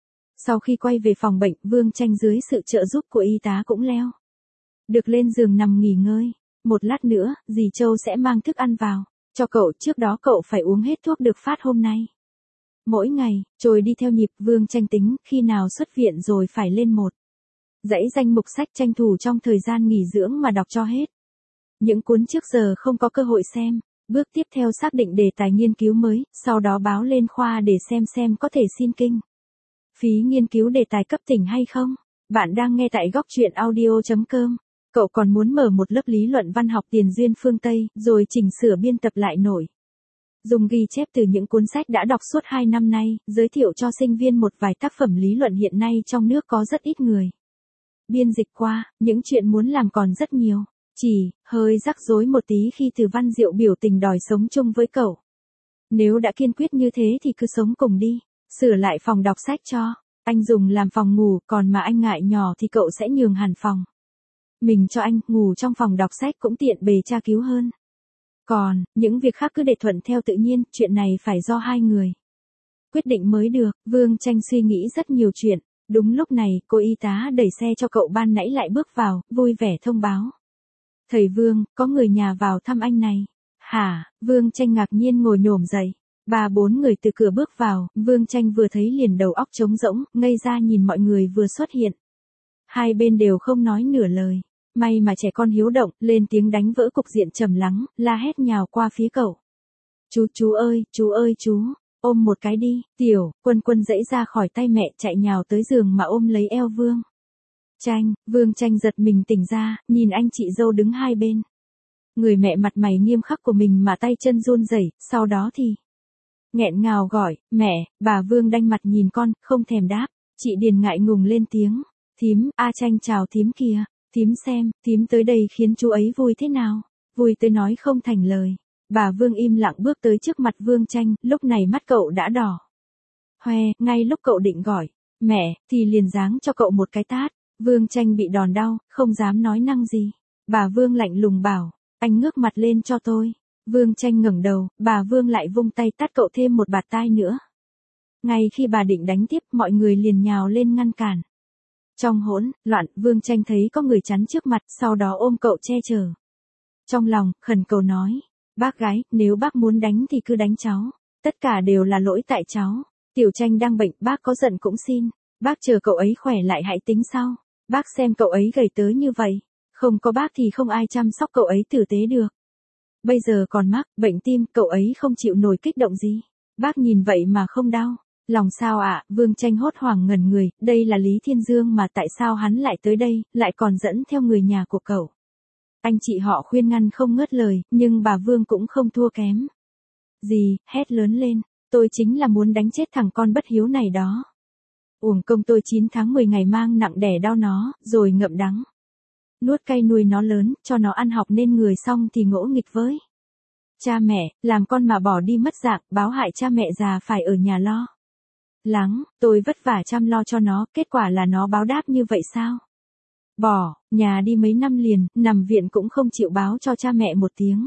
Sau khi quay về phòng bệnh, Vương Tranh dưới sự trợ giúp của y tá cũng leo được lên giường nằm nghỉ ngơi. Một lát nữa, dì Châu sẽ mang thức ăn vào cho cậu, trước đó cậu phải uống hết thuốc được phát hôm nay. Mỗi ngày, trôi đi theo nhịp. Vương Tranh tính, khi nào xuất viện rồi phải lên một dãy danh mục sách tranh thủ trong thời gian nghỉ dưỡng mà đọc cho hết. Những cuốn trước giờ không có cơ hội xem. Bước tiếp theo xác định đề tài nghiên cứu mới, sau đó báo lên khoa để xem xem có thể xin kinh phí nghiên cứu đề tài cấp tỉnh hay không. Bạn đang nghe tại góc truyện audio.com. Cậu còn muốn mở một lớp lý luận văn học tiền duyên phương Tây, rồi chỉnh sửa biên tập lại nổi. Dùng ghi chép từ những cuốn sách đã đọc suốt hai năm nay, giới thiệu cho sinh viên một vài tác phẩm lý luận hiện nay trong nước có rất ít người biên dịch qua, những chuyện muốn làm còn rất nhiều. Chỉ, hơi rắc rối một tí khi Từ Văn Diệu biểu tình đòi sống chung với cậu. Nếu đã kiên quyết như thế thì cứ sống cùng đi, sửa lại phòng đọc sách cho anh dùng làm phòng ngủ, còn mà anh ngại nhỏ thì cậu sẽ nhường hẳn phòng mình cho anh, ngủ trong phòng đọc sách cũng tiện bề tra cứu hơn. Còn, những việc khác cứ để thuận theo tự nhiên, chuyện này phải do hai người quyết định mới được. Vương Tranh suy nghĩ rất nhiều chuyện. Đúng lúc này, cô y tá đẩy xe cho cậu ban nãy lại bước vào, vui vẻ thông báo. Thầy Vương, có người nhà vào thăm anh này. Hả? Vương Tranh ngạc nhiên ngồi nhổm dậy. Ba bốn người từ cửa bước vào, Vương Tranh vừa thấy liền đầu óc trống rỗng, ngây ra nhìn mọi người vừa xuất hiện. Hai bên đều không nói nửa lời. May mà trẻ con hiếu động, lên tiếng đánh vỡ cục diện trầm lắng, la hét nhào qua phía cậu. Chú, chú ơi, chú ơi chú, ôm một cái đi. Tiểu Quân Quân giãy ra khỏi tay mẹ, chạy nhào tới giường mà ôm lấy eo Vương Tranh. Vương Tranh giật mình tỉnh ra, nhìn anh chị dâu đứng hai bên người mẹ mặt mày nghiêm khắc của mình mà tay chân run rẩy, sau đó thì nghẹn ngào gọi, mẹ, bà Vương đanh mặt nhìn con, không thèm đáp. Chị Điền ngại ngùng lên tiếng, thím, A Tranh chào thím kìa, thím xem, thím tới đây khiến chú ấy vui thế nào, vui tới nói không thành lời. Bà Vương im lặng bước tới trước mặt Vương Tranh, lúc này mắt cậu đã đỏ hoe, ngay lúc cậu định gọi, mẹ, thì liền giáng cho cậu một cái tát. Vương Tranh bị đòn đau, không dám nói năng gì. Bà Vương lạnh lùng bảo, anh ngước mặt lên cho tôi. Vương Tranh ngẩng đầu, bà Vương lại vung tay tát cậu thêm một bạt tai nữa. Ngay khi bà định đánh tiếp, mọi người liền nhào lên ngăn cản. Trong hỗn loạn, Vương Tranh thấy có người chắn trước mặt, sau đó ôm cậu che chở. Trong lòng, khẩn cầu nói, bác gái, nếu bác muốn đánh thì cứ đánh cháu. Tất cả đều là lỗi tại cháu. Tiểu Tranh đang bệnh, bác có giận cũng xin. Bác chờ cậu ấy khỏe lại hãy tính sau. Bác xem cậu ấy gầy tới như vậy. Không có bác thì không ai chăm sóc cậu ấy tử tế được. Bây giờ còn mắc bệnh tim, cậu ấy không chịu nổi kích động gì. Bác nhìn vậy mà không đau. Lòng sao ạ, à? Vương Tranh hốt hoảng ngẩn người, đây là Lý Thiên Dương mà tại sao hắn lại tới đây, lại còn dẫn theo người nhà của cậu. Anh chị họ khuyên ngăn không ngớt lời, nhưng bà Vương cũng không thua kém. Gì, hét lớn lên, tôi chính là muốn đánh chết thằng con bất hiếu này đó. Uổng công tôi chín tháng mười ngày mang nặng đẻ đau nó, rồi ngậm đắng. Nuốt cay nuôi nó lớn, cho nó ăn học nên người xong thì ngỗ nghịch với. Cha mẹ, làm con mà bỏ đi mất dạng, báo hại cha mẹ già phải ở nhà lo lắng, tôi vất vả chăm lo cho nó, kết quả là nó báo đáp như vậy sao? Bỏ, nhà đi mấy năm liền, nằm viện cũng không chịu báo cho cha mẹ một tiếng.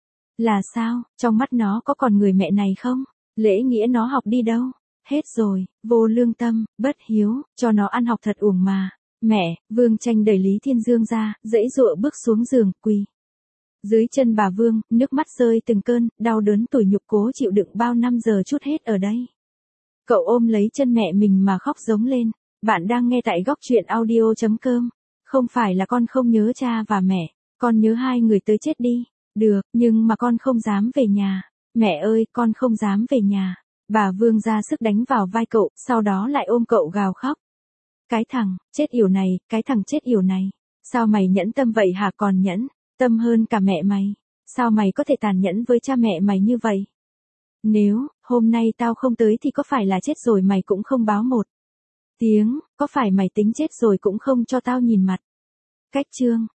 Là sao, trong mắt nó có còn người mẹ này không? Lễ nghĩa nó học đi đâu? Hết rồi, vô lương tâm, bất hiếu, cho nó ăn học thật uổng mà. Mẹ, Vương Tranh đẩy Lý Thiên Dương ra, dãy dụa bước xuống giường, quỳ dưới chân bà Vương, nước mắt rơi từng cơn, đau đớn tủi nhục cố chịu đựng bao năm giờ chút hết ở đây. Cậu ôm lấy chân mẹ mình mà khóc giống lên. Bạn đang nghe tại góc truyện audio chấm com. Không phải là con không nhớ cha và mẹ, con nhớ hai người tới chết đi. Được, nhưng mà con không dám về nhà. Mẹ ơi, con không dám về nhà. Bà Vương ra sức đánh vào vai cậu, sau đó lại ôm cậu gào khóc. Cái thằng, chết yểu này, cái thằng chết yểu này. Sao mày nhẫn tâm vậy hả, còn nhẫn tâm hơn cả mẹ mày. Sao mày có thể tàn nhẫn với cha mẹ mày như vậy? Nếu, hôm nay tao không tới thì có phải là chết rồi mày cũng không báo một tiếng, có phải mày tính chết rồi cũng không cho tao nhìn mặt? Cách chương